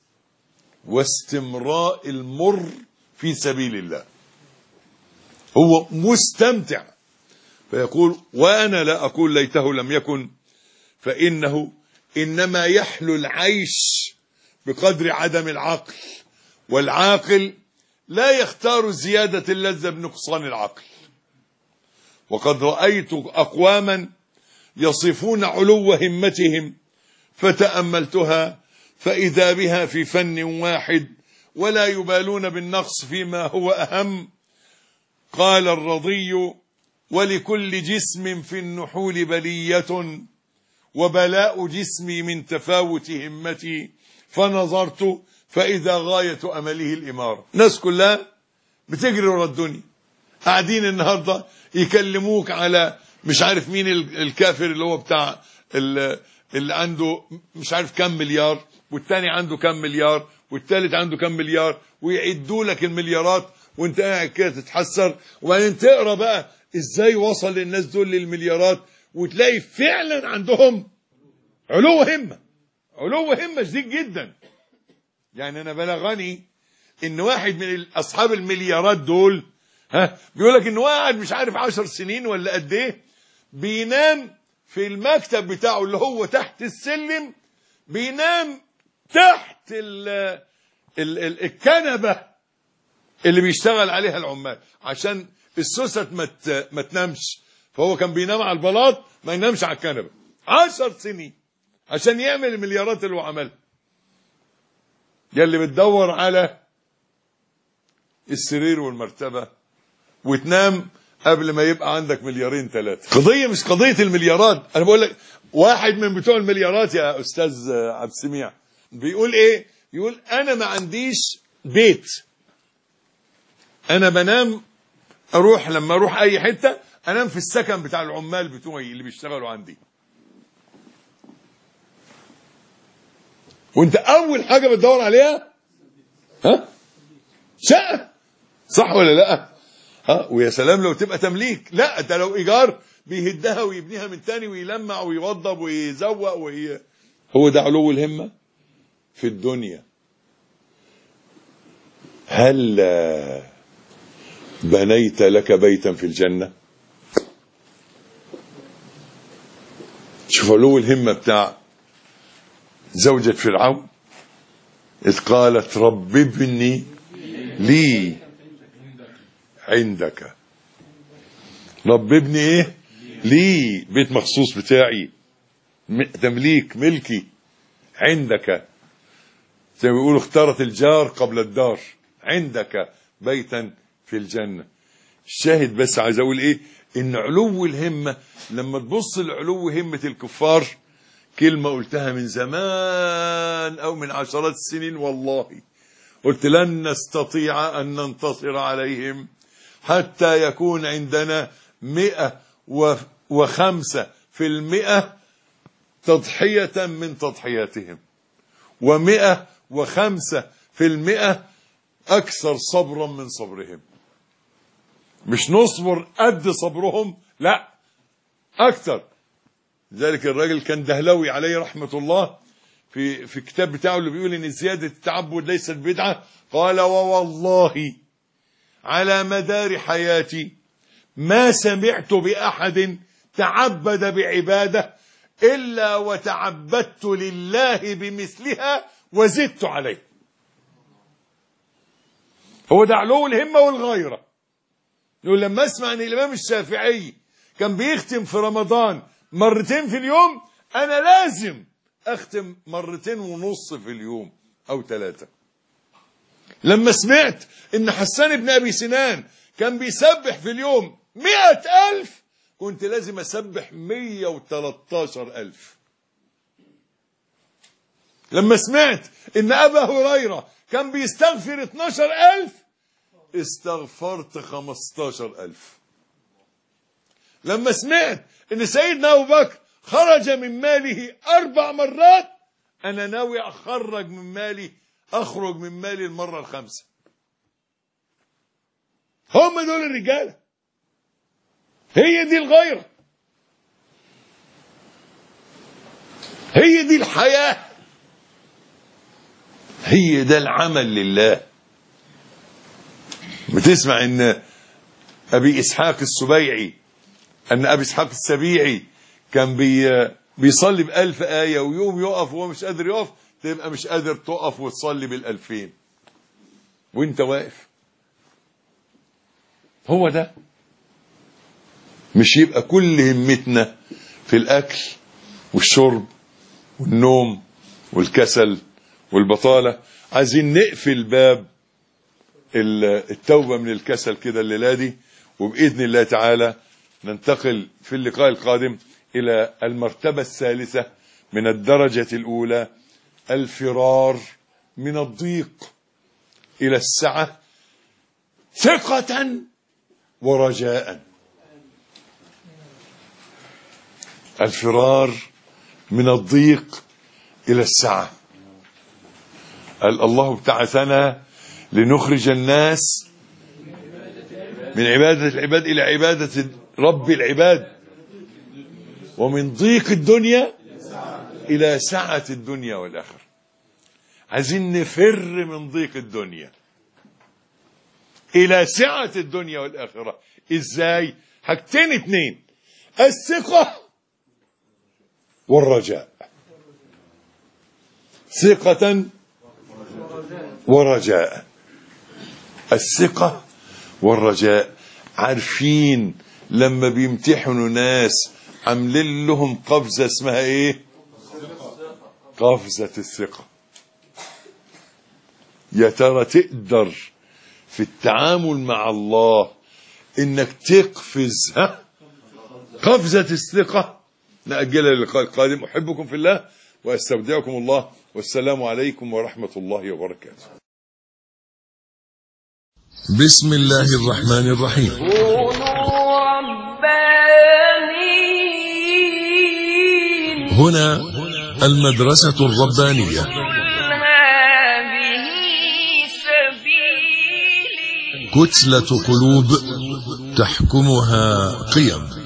واستمراء المر في سبيل الله، هو مستمتع. فيقول وأنا لا أقول ليته لم يكن، فإنه إنما يحلو العيش بقدر عدم العقل، والعاقل لا يختار زيادة اللذة بنقصان العقل. وقد رأيت أقواما يصفون علو همتهم فتأملتها فإذا بها في فن واحد ولا يبالون بالنقص فيما هو أهم. قال الرضي ولكل جسم في النحول بلية وبلاء جسمي من تفاوت همتي، فنظرت فإذا غاية أمله الإمارة. ناس كلها بتجري ورا الدنيا، قاعدين النهاردة يكلموك على مش عارف مين الكافر اللي هو بتاع اللي عنده مش عارف كم مليار، والتاني عنده كم مليار، والتالت عنده كم مليار، ويعدوا لك المليارات وانت قاعد كده تتحسر. وبعدين تقرا بقى ازاي وصل الناس دول للمليارات، وتلاقي فعلا عندهم علو همة، علو همة شديد جدا. يعني انا بلغني ان واحد من اصحاب المليارات دول بيقول لك انه قاعد مش عارف 10 سنين ولا قد ايه بينام في المكتب بتاعه اللي هو تحت السلم، بينام تحت الكنبة اللي بيشتغل عليها العمال عشان السوست ما تنامش، فهو كان بينام على البلاط ما ينامش على الكنبة 10 سنين عشان يعمل المليارات اللي هو عملها. يلي بتدور على السرير والمرتبة وتنام قبل ما يبقى عندك مليارين 3. قضية مش قضية المليارات، انا بقول لك واحد من بتوع المليارات يا استاذ عبد السميع بيقول ايه، يقول انا ما عنديش بيت، انا بنام اروح لما اروح اي حتة انام في السكن بتاع العمال بتوعي اللي بيشتغلوا عندي. وانت اول حاجة بتدور عليها شقة، صح ولا لا؟ ويا سلام لو تبقى تمليك، لا ده لو ايجار بيهدها ويبنيها من تاني ويلمع ويوضب ويزوق هو ده علو الهمة في الدنيا. هل بنيت لك بيتا في الجنة؟ شوف علو الهمة بتاع زوجة فرعون إذ قالت رب ابني لي عندك. رب ابني ايه؟ لي بيت مخصوص بتاعي، تمليك ملكي عندك، زي ما بيقولوا اختارت الجار قبل الدار، عندك بيتا في الجنة. الشاهد بس عايز اقول ايه، ان علو الهمة لما تبص لعلو همة الكفار، كلمة قلتها من زمان او من عشرات السنين والله، قلت لن نستطيع ان ننتصر عليهم حتى يكون عندنا 105% تضحية من تضحياتهم، 105% أكثر صبرا من صبرهم. مش نصبر قد صبرهم، لا أكثر. ذلك الراجل كان دهلوي عليه رحمة الله في كتاب بتاعه اللي بيقول إن زيادة التعبد ليست بدعة، قال ووالله على مدار حياتي ما سمعت بأحد تعبد بعبادة إلا وتعبدت لله بمثلها وزدت عليه. هو ده علو الهمة والغيرة. يقول لما اسمع ان الامام الشافعي كان بيختم في رمضان مرتين في اليوم، انا لازم اختم 2.5 مرات في اليوم او 3. لما سمعت ان حسان بن ابي سنان كان بيسبح في اليوم 100,000، كنت لازم اسبح 113,000. لما سمعت ان ابا هريرة كان بيستغفر 12,000، استغفرت 15,000. لما سمعت ان سيدنا ابو بكر خرج من ماله 4 مرات، انا ناوي اخرج من مالي المرة ال5. هم دول الرجالة، هي دي الغيرة، هي دي الحياة، هي ده العمل لله. بتسمع ان ابي اسحاق السبيعي، ان ابي اسحاق السبيعي كان بيصلي ب1000 آية، ويوم يقف وهو مش قادر يقف، تبقى مش قادر تقف وتصلي بال2000 وانت واقف. هو ده. مش يبقى كل همتنا في الاكل والشرب والنوم والكسل والبطالة. عايزين نقفل باب التوبة من الكسل كده الليلة دي، وبإذن الله تعالى ننتقل في اللقاء القادم إلى المرتبة الثالثة من الدرجة الأولى، الفرار من الضيق إلى السعة ثقة ورجاء. الفرار من الضيق إلى السعة. الله ابتعثنا لنخرج الناس من عبادة العباد إلى عبادة رب العباد، ومن ضيق الدنيا إلى سعة الدنيا والآخرة. عايزين نفر من ضيق الدنيا إلى سعة الدنيا والآخرة. إزاي؟ حاجتين 2: الثقة والرجاء. ثقة ورجاء. الثقة والرجاء. عارفين لما بيمتحنوا ناس عاملين لهم قفزة اسمها ايه؟ قفزة الثقة. يا ترى تقدر في التعامل مع الله انك تقفز قفزة الثقة؟ نأجلها للقاء القادم. أحبكم في الله وأستودعكم الله، والسلام عليكم ورحمة الله وبركاته. بسم الله الرحمن الرحيم. كونوا ربانيين. هنا المدرسة الربانية. هذه سبيلي. كتلة قلوب تحكمها قيم.